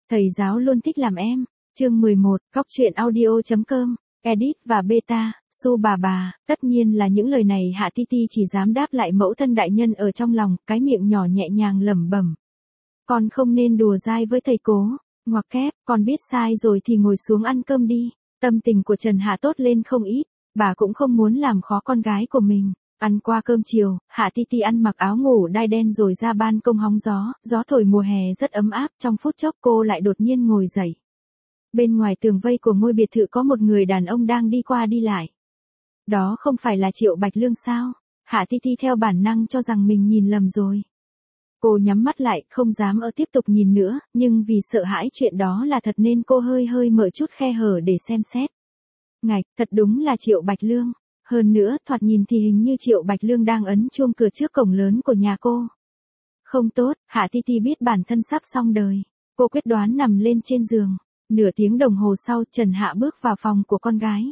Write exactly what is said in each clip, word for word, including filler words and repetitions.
Thầy giáo luôn thích làm em. Chương mười một, Góc truyện audio.com, edit và beta, Su bà bà, tất nhiên là những lời này Hạ Ti Ti chỉ dám đáp lại mẫu thân đại nhân ở trong lòng, cái miệng nhỏ nhẹ nhàng lẩm bẩm. Con không nên đùa dai với thầy Cố, ngoặc kép, con biết sai rồi thì ngồi xuống ăn cơm đi. Tâm tình của Trần Hạ tốt lên không ít, bà cũng không muốn làm khó con gái của mình. Ăn qua cơm chiều, Hạ Ti Ti ăn mặc áo ngủ đai đen rồi ra ban công hóng gió, gió thổi mùa hè rất ấm áp, trong phút chốc cô lại đột nhiên ngồi dậy. Bên ngoài tường vây của ngôi biệt thự có một người đàn ông đang đi qua đi lại. Đó không phải là Triệu Bạch Lương sao? Hạ Ti Ti theo bản năng cho rằng mình nhìn lầm rồi. Cô nhắm mắt lại, không dám ở tiếp tục nhìn nữa, nhưng vì sợ hãi chuyện đó là thật nên cô hơi hơi mở chút khe hở để xem xét. Ngạch, thật đúng là Triệu Bạch Lương. Hơn nữa, thoạt nhìn thì hình như Triệu Bạch Lương đang ấn chuông cửa trước cổng lớn của nhà cô. Không tốt, Hạ Ti Ti biết bản thân sắp xong đời. Cô quyết đoán nằm lên trên giường. Nửa tiếng đồng hồ sau, Trần Hạ bước vào phòng của con gái.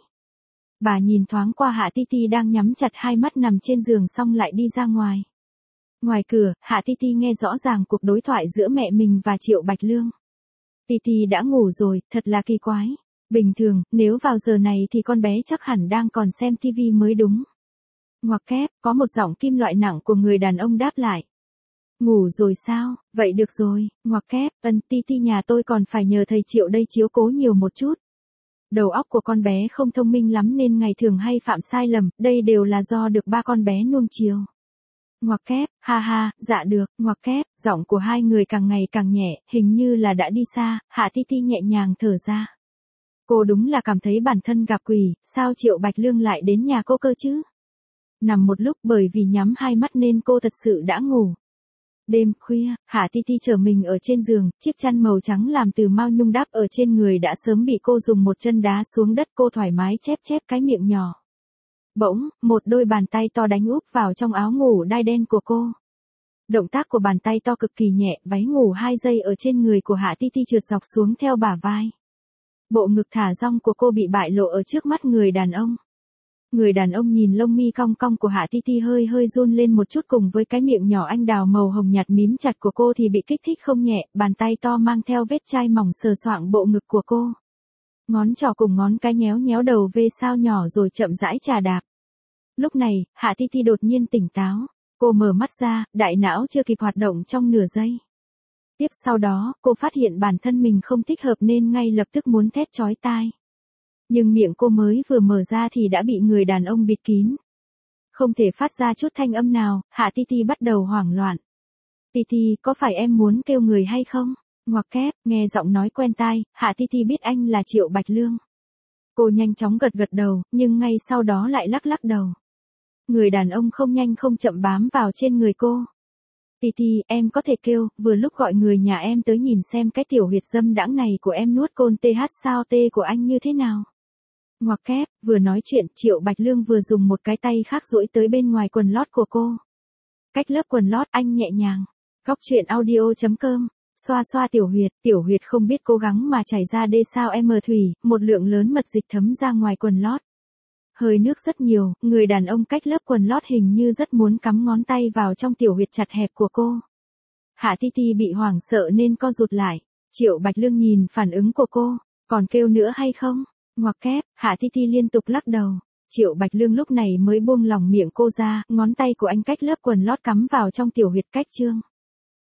Bà nhìn thoáng qua Hạ Ti Ti đang nhắm chặt hai mắt nằm trên giường xong lại đi ra ngoài. Ngoài cửa, Hạ Ti Ti nghe rõ ràng cuộc đối thoại giữa mẹ mình và Triệu Bạch Lương. Ti Ti đã ngủ rồi, thật là kỳ quái. Bình thường, nếu vào giờ này thì con bé chắc hẳn đang còn xem tivi mới đúng. Ngoặc kép, có một giọng kim loại nặng của người đàn ông đáp lại. Ngủ rồi sao, vậy được rồi, ngoặc kép, ân Ti Ti nhà tôi còn phải nhờ thầy Triệu đây chiếu cố nhiều một chút. Đầu óc của con bé không thông minh lắm nên ngày thường hay phạm sai lầm, đây đều là do được ba con bé nuông chiều. Ngoặc kép, ha ha, dạ được, ngoặc kép, giọng của hai người càng ngày càng nhẹ, hình như là đã đi xa, Hạ Ti Ti nhẹ nhàng thở ra. Cô đúng là cảm thấy bản thân gặp quỷ, sao Triệu Bạch Lương lại đến nhà cô cơ chứ? Nằm một lúc bởi vì nhắm hai mắt nên cô thật sự đã ngủ. Đêm khuya, Hạ Ti Ti trở mình ở trên giường, chiếc chăn màu trắng làm từ mao nhung đắp ở trên người đã sớm bị cô dùng một chân đá xuống đất, cô thoải mái chép chép cái miệng nhỏ. Bỗng, một đôi bàn tay to đánh úp vào trong áo ngủ đai đen của cô. Động tác của bàn tay to cực kỳ nhẹ, váy ngủ hai giây ở trên người của Hạ Ti Ti trượt dọc xuống theo bả vai. Bộ ngực thả rong của cô bị bại lộ ở trước mắt người đàn ông. Người đàn ông nhìn lông mi cong cong của Hạ Ti Ti hơi hơi run lên một chút, cùng với cái miệng nhỏ anh đào màu hồng nhạt mím chặt của cô thì bị kích thích không nhẹ, bàn tay to mang theo vết chai mỏng sờ soạng bộ ngực của cô. Ngón trỏ cùng ngón cái nhéo nhéo đầu vê sao nhỏ rồi chậm rãi chà đạp. Lúc này, Hạ Ti Ti đột nhiên tỉnh táo. Cô mở mắt ra, đại não chưa kịp hoạt động trong nửa giây. Tiếp sau đó, cô phát hiện bản thân mình không thích hợp nên ngay lập tức muốn thét chói tai. Nhưng miệng cô mới vừa mở ra thì đã bị người đàn ông bịt kín. Không thể phát ra chút thanh âm nào, Hạ Ti Ti bắt đầu hoảng loạn. Ti Ti, có phải em muốn kêu người hay không? Ngoặc kép, nghe giọng nói quen tai, Hạ Ti Ti biết anh là Triệu Bạch Lương. Cô nhanh chóng gật gật đầu, nhưng ngay sau đó lại lắc lắc đầu. Người đàn ông không nhanh không chậm bám vào trên người cô. Ti Ti, em có thể kêu, vừa lúc gọi người nhà em tới nhìn xem cái tiểu huyệt dâm đãng này của em nuốt côn th sao t của anh như thế nào. Ngoặc kép, vừa nói chuyện, Triệu Bạch Lương vừa dùng một cái tay khác duỗi tới bên ngoài quần lót của cô. Cách lớp quần lót anh nhẹ nhàng. Góc truyện audio.com, xoa xoa tiểu huyệt, tiểu huyệt không biết cố gắng mà chảy ra đê sao em thủy, một lượng lớn mật dịch thấm ra ngoài quần lót. Hơi nước rất nhiều, người đàn ông cách lớp quần lót hình như rất muốn cắm ngón tay vào trong tiểu huyệt chặt hẹp của cô. Hạ Ti Ti bị hoảng sợ nên co rụt lại. Triệu Bạch Lương nhìn phản ứng của cô, còn kêu nữa hay không? Ngoặc kép, Hạ Ti Ti liên tục lắc đầu. Triệu Bạch Lương lúc này mới buông lỏng miệng cô ra, ngón tay của anh cách lớp quần lót cắm vào trong tiểu huyệt cách chương.